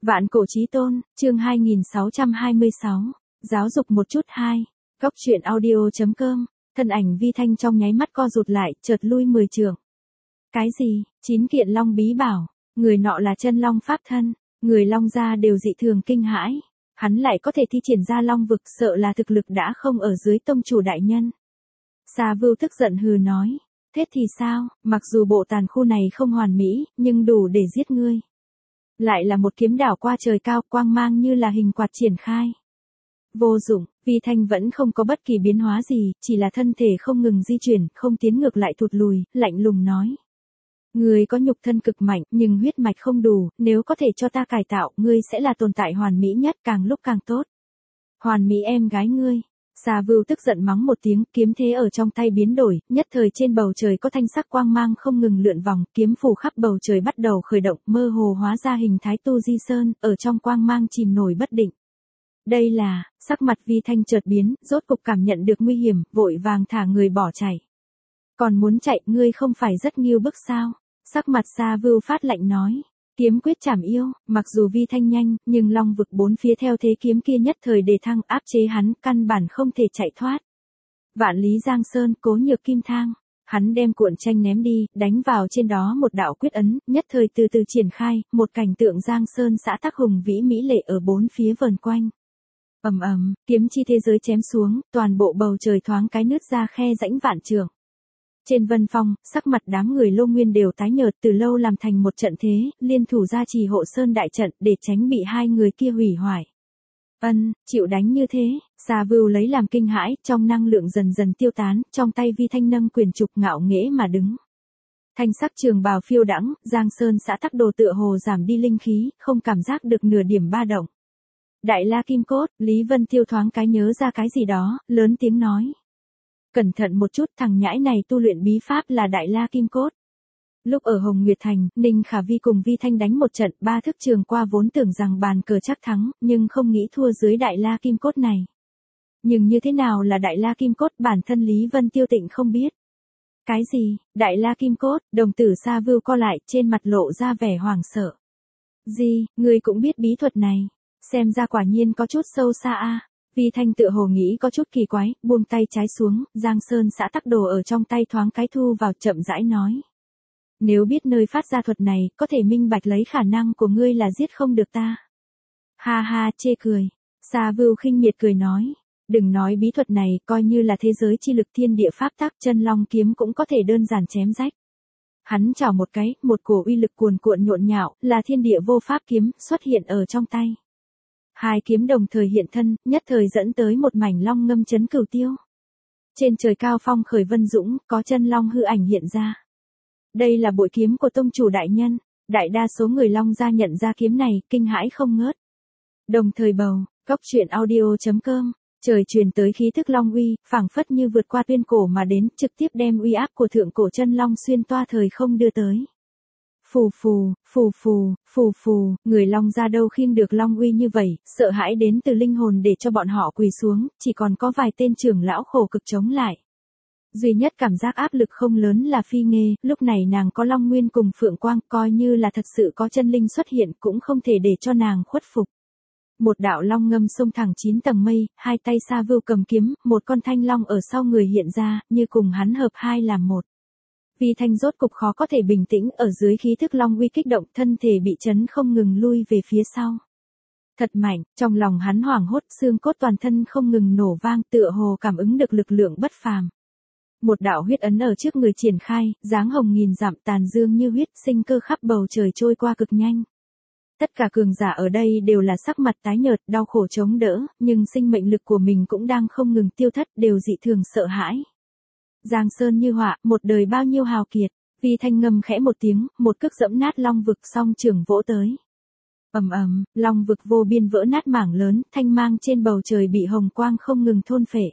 Vạn cổ chí tôn, chương 2626, giáo dục một chút 2, góc truyện audio.com, thân ảnh Vi Thanh trong nháy mắt co rụt lại, chợt lui 10 trượng. Cái gì? 9 kiện long bí bảo, người nọ là chân long pháp thân, người long gia đều dị thường kinh hãi. Hắn lại có thể thi triển ra long vực, sợ là thực lực đã không ở dưới tông chủ đại nhân. Sa Vưu tức giận hừ nói, thế thì sao, mặc dù bộ tàn khu này không hoàn mỹ, nhưng đủ để giết ngươi. Lại là một kiếm đảo qua trời cao, quang mang như là hình quạt triển khai. Vô dụng, Vi Thanh vẫn không có bất kỳ biến hóa gì, chỉ là thân thể không ngừng di chuyển, không tiến ngược lại thụt lùi, lạnh lùng nói. Ngươi có nhục thân cực mạnh, nhưng huyết mạch không đủ, nếu có thể cho ta cải tạo, ngươi sẽ là tồn tại hoàn mỹ nhất, càng lúc càng tốt. Hoàn mỹ em gái ngươi. Sa Vưu tức giận mắng một tiếng, kiếm thế ở trong tay biến đổi, nhất thời trên bầu trời có thanh sắc quang mang không ngừng lượn vòng, kiếm phủ khắp bầu trời bắt đầu khởi động, mơ hồ hóa ra hình thái Tu Di Sơn, ở trong quang mang chìm nổi bất định. Đây là, sắc mặt Vi Thanh chợt biến, rốt cục cảm nhận được nguy hiểm, vội vàng thả người bỏ chạy. Còn muốn chạy, ngươi không phải rất nghiêu bức sao? Sắc mặt Sa Vưu phát lạnh nói. Kiếm quyết chảm yêu, mặc dù Vi Thanh nhanh, nhưng long vực bốn phía theo thế kiếm kia nhất thời đề thăng áp chế hắn, căn bản không thể chạy thoát. Vạn Lý Giang Sơn, Cố Nhược Kim Thang, hắn đem cuộn tranh ném đi, đánh vào trên đó một đạo quyết ấn, nhất thời từ từ triển khai, một cảnh tượng Giang Sơn xã tắc hùng vĩ mỹ lệ ở bốn phía vờn quanh. Ầm ầm, kiếm chi thế giới chém xuống, toàn bộ bầu trời thoáng cái nứt ra khe rãnh vạn trượng. Trên vân phong, sắc mặt đám người Lô Nguyên đều tái nhợt, từ lâu làm thành một trận thế, liên thủ ra trì hộ sơn đại trận để tránh bị hai người kia hủy hoại. Chịu đánh như thế, Sa Vưu lấy làm kinh hãi, trong năng lượng dần dần tiêu tán, trong tay Vi Thanh nâng quyền trục ngạo nghễ mà đứng. Thanh sắc trường bào phiêu đãng, Giang Sơn xã tắc đồ tựa hồ giảm đi linh khí, không cảm giác được nửa điểm ba động. Đại La Kim Cốt, Lý Vân Tiêu thoáng cái nhớ ra cái gì đó, lớn tiếng nói. Cẩn thận một chút, thằng nhãi này tu luyện bí pháp là Đại La Kim Cốt. Lúc ở Hồng Nguyệt Thành, Ninh Khả Vi cùng Vi Thanh đánh một trận, 3 thức trường qua vốn tưởng rằng bàn cờ chắc thắng, nhưng không nghĩ thua dưới Đại La Kim Cốt này. Nhưng như thế nào là Đại La Kim Cốt, bản thân Lý Vân Tiêu Tịnh không biết. Cái gì, Đại La Kim Cốt, đồng tử Sa Vưu co lại, trên mặt lộ ra vẻ hoảng sợ. Gì, ngươi cũng biết bí thuật này, xem ra quả nhiên có chút sâu xa a. Vi Thanh tựa hồ nghĩ có chút kỳ quái, buông tay trái xuống, Giang Sơn xã tắc đồ ở trong tay thoáng cái thu vào, chậm rãi nói. Nếu biết nơi phát ra thuật này, có thể minh bạch lấy khả năng của ngươi là giết không được ta. Ha ha, chê cười. Sa Vưu khinh miệt cười nói. Đừng nói bí thuật này, coi như là thế giới chi lực thiên địa pháp tắc, chân long kiếm cũng có thể đơn giản chém rách. Hắn chảo một cái, một cổ uy lực cuồn cuộn nhộn nhạo, là thiên địa vô pháp kiếm, xuất hiện ở trong tay. Hai kiếm đồng thời hiện thân, nhất thời dẫn tới một mảnh long ngâm chấn cửu tiêu. Trên trời cao phong khởi vân dũng, có chân long hư ảnh hiện ra. Đây là bội kiếm của tông chủ đại nhân, đại đa số người long gia nhận ra kiếm này, kinh hãi không ngớt. Đồng thời bầu, góc truyện audio.com, trời truyền tới khí thức long uy, phảng phất như vượt qua tuyên cổ mà đến, trực tiếp đem uy áp của thượng cổ chân long xuyên toa thời không đưa tới. Phù phù, phù phù, phù phù, người long gia đâu khiêng được long uy như vậy, sợ hãi đến từ linh hồn để cho bọn họ quỳ xuống, chỉ còn có vài tên trưởng lão khổ cực chống lại. Duy nhất cảm giác áp lực không lớn là Phi Nghê, lúc này nàng có long nguyên cùng phượng quang, coi như là thật sự có chân linh xuất hiện cũng không thể để cho nàng khuất phục. Một đạo long ngâm xông thẳng 9 tầng mây, hai tay Sa Vưu cầm kiếm, một con thanh long ở sau người hiện ra, như cùng hắn hợp hai làm một. Vi Thanh rốt cục khó có thể bình tĩnh, ở dưới khí thức long uy kích động, thân thể bị chấn không ngừng lui về phía sau. Thật mạnh, trong lòng hắn hoảng hốt, xương cốt toàn thân không ngừng nổ vang, tựa hồ cảm ứng được lực lượng bất phàm. Một đạo huyết ấn ở trước người triển khai, dáng hồng nghìn dặm, tàn dương như huyết, sinh cơ khắp bầu trời trôi qua cực nhanh. Tất cả cường giả ở đây đều là sắc mặt tái nhợt, đau khổ chống đỡ, nhưng sinh mệnh lực của mình cũng đang không ngừng tiêu thất, đều dị thường sợ hãi. Giang Sơn như họa, một đời bao nhiêu hào kiệt. Vi Thanh ngâm khẽ một tiếng, một cước dẫm nát long vực, song trường vỗ tới. Ầm ầm, long vực vô biên vỡ nát mảng lớn, thanh mang trên bầu trời bị hồng quang không ngừng thôn phệ.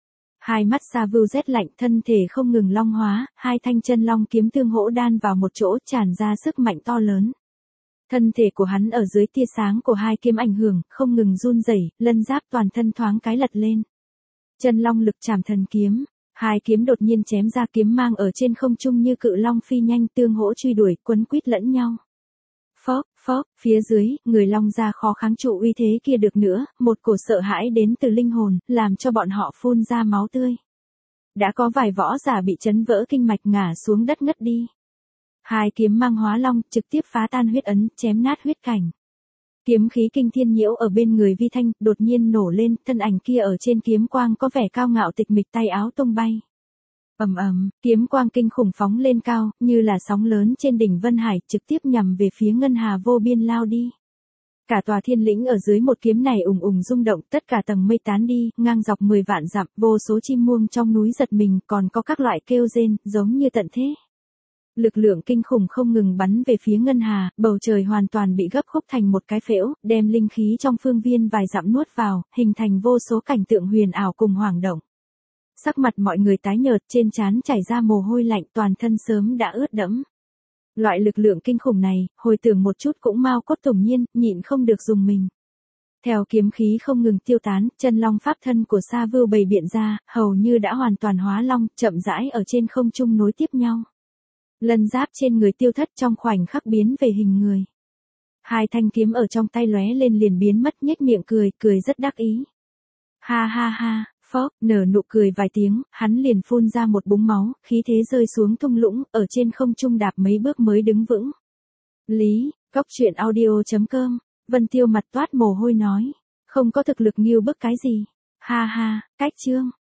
Hai mắt Sa Vưu rét lạnh, thân thể không ngừng long hóa, hai thanh chân long kiếm tương hỗ đan vào một chỗ, tràn ra sức mạnh to lớn. Thân thể của hắn ở dưới tia sáng của hai kiếm ảnh hưởng, không ngừng run rẩy, lân giáp toàn thân thoáng cái lật lên. Chân long lực trảm thần kiếm. Hai kiếm đột nhiên chém ra, kiếm mang ở trên không trung như cự long phi nhanh, tương hỗ truy đuổi, quấn quýt lẫn nhau. phốc, phía dưới, người Long gia khó kháng trụ uy thế kia được nữa, một cổ sợ hãi đến từ linh hồn, làm cho bọn họ phun ra máu tươi. Đã có vài võ giả bị chấn vỡ kinh mạch ngã xuống đất ngất đi. Hai kiếm mang hóa long trực tiếp phá tan huyết ấn, chém nát huyết cảnh. Kiếm khí kinh thiên nhiễu ở bên người Vi Thanh, đột nhiên nổ lên, thân ảnh kia ở trên kiếm quang có vẻ cao ngạo tịch mịch, tay áo tung bay. Ầm ầm, kiếm quang kinh khủng phóng lên cao, như là sóng lớn trên đỉnh Vân Hải, trực tiếp nhằm về phía ngân hà vô biên lao đi. Cả tòa thiên lĩnh ở dưới một kiếm này ùng ùng rung động, tất cả tầng mây tán đi, ngang dọc 10 vạn dặm, vô số chim muông trong núi giật mình, còn có các loại kêu rên, giống như tận thế. Lực lượng kinh khủng không ngừng bắn về phía ngân hà, bầu trời hoàn toàn bị gấp khúc thành một cái phễu, đem linh khí trong phương viên vài dặm nuốt vào, hình thành vô số cảnh tượng huyền ảo cùng hoảng động. Sắc mặt mọi người tái nhợt, trên trán chảy ra mồ hôi lạnh, toàn thân sớm đã ướt đẫm. Loại lực lượng kinh khủng này, hồi tưởng một chút cũng mau cốt tủng nhiên, nhịn không được dùng mình. Theo kiếm khí không ngừng tiêu tán, chân long pháp thân của Sa Vưu bày biện ra, hầu như đã hoàn toàn hóa long, chậm rãi ở trên không trung nối tiếp nhau. Lân giáp trên người tiêu thất trong khoảnh khắc biến về hình người. Hai thanh kiếm ở trong tay lóe lên liền biến mất, nhếch miệng cười, cười rất đắc ý. Ha ha ha, phốc, nở nụ cười vài tiếng, hắn liền phun ra một búng máu, khí thế rơi xuống thung lũng, ở trên không trung đạp mấy bước mới đứng vững. Lý, góc truyện audio.com, Vân Tiêu mặt toát mồ hôi nói, không có thực lực nghiêu bức cái gì. Ha ha, cách chương.